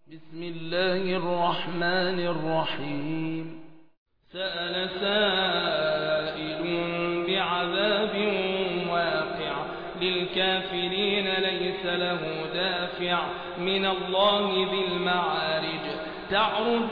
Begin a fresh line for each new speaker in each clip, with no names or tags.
بسم الله الرحمن الرحيم. سأل سائل بعذاب واقع للكافرين ليس له دافع من الله ذي المعارج. تعرج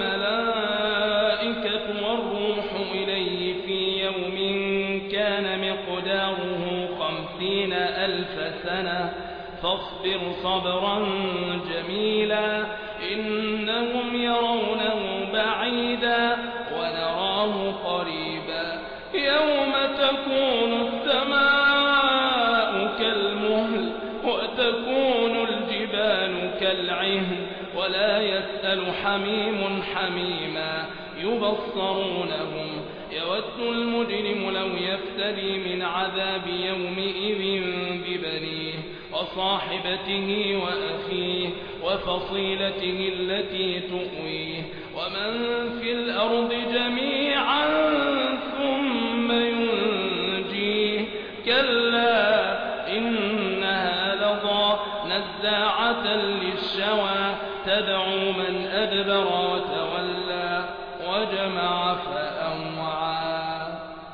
الملائكة والروح إليه في يوم كان مقداره 50,000 سنة فاصبر صبرا جميلا إنهم يرونه بعيدا ونراه قريبا. يوم تكون السماء كالمهل وتكون الجبال كالعهن ولا يسأل حميم حميما يبصرونهم يود المجرم لو يفتدي من عذاب يومئذ ببنيه وصاحبته وأخيه وفصيلته التي تؤويه ومن في الأرض جميعا ثم ينجيه كلا إنها لظى نزاعة للشوى تدعو من أدبر وتولى وجمع فأوعى.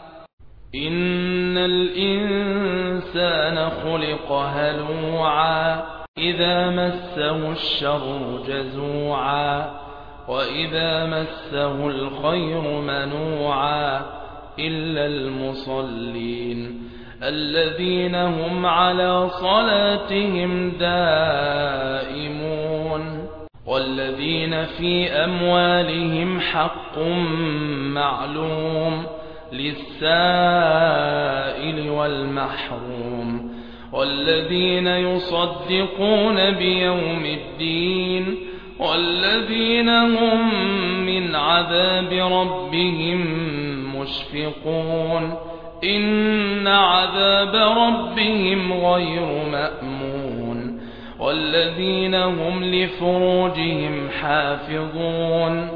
إن الإنسان خلق هلوعا إذا مسه الشر جزوعا وإذا مسه الخير منوعا إلا المصلين الذين هم على صلاتهم دائمون والذين في أموالهم حق معلوم للسائل والمحروم والذين يصدقون بيوم الدين والذين هم من عذاب ربهم مشفقون إن عذاب ربهم غير مأمون والذين هم لفروجهم حافظون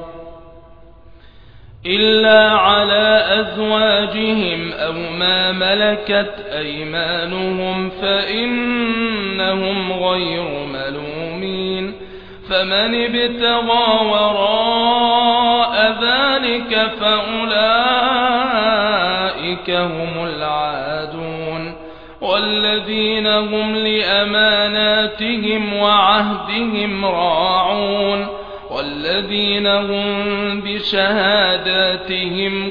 إلا على أزواجهم أو ما ملكت أيمانهم فإنهم غير ملومين فمن ابتغى وراء ذلك فأولئك هم العادون والذين هم لأماناتهم وعهدهم راعون والذين هم بشهاداتهم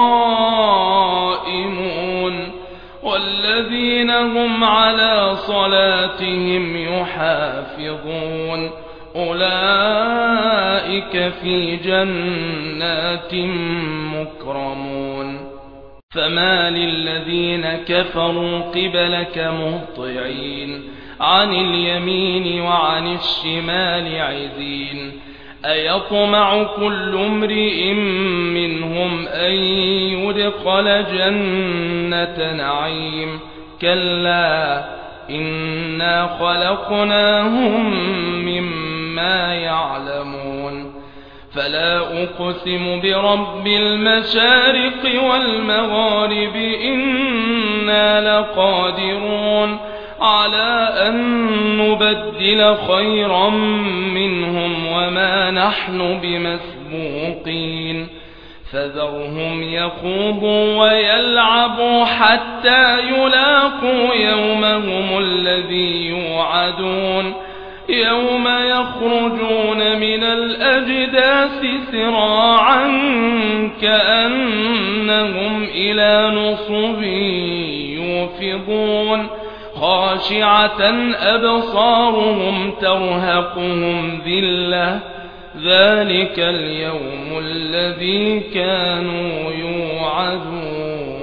قائمون والذين هم على صلاتهم يحافظون أولئك في جنات مكرمون. فما للذين كفروا قبلك مهطعين عن اليمين وعن الشمال عزين أيطمع كل امرئ منهم أن يدخل جنة نعيم كلا إنا خلقناهم مما يعلمون فلا أقسم برب المشارق والمغارب إنا لقادرون على أن نبدل خيرا منهم وما نحن بمسبوقين فذرهم يخوضوا ويلعبوا حتى يلاقوا يومهم الذي يوعدون يوم يخرجون من الأجداث سراعا كأنهم إلى نصب يوفضون خاشعة أبصارهم ترهقهم ذلة ذلك اليوم الذي كانوا يوعدون.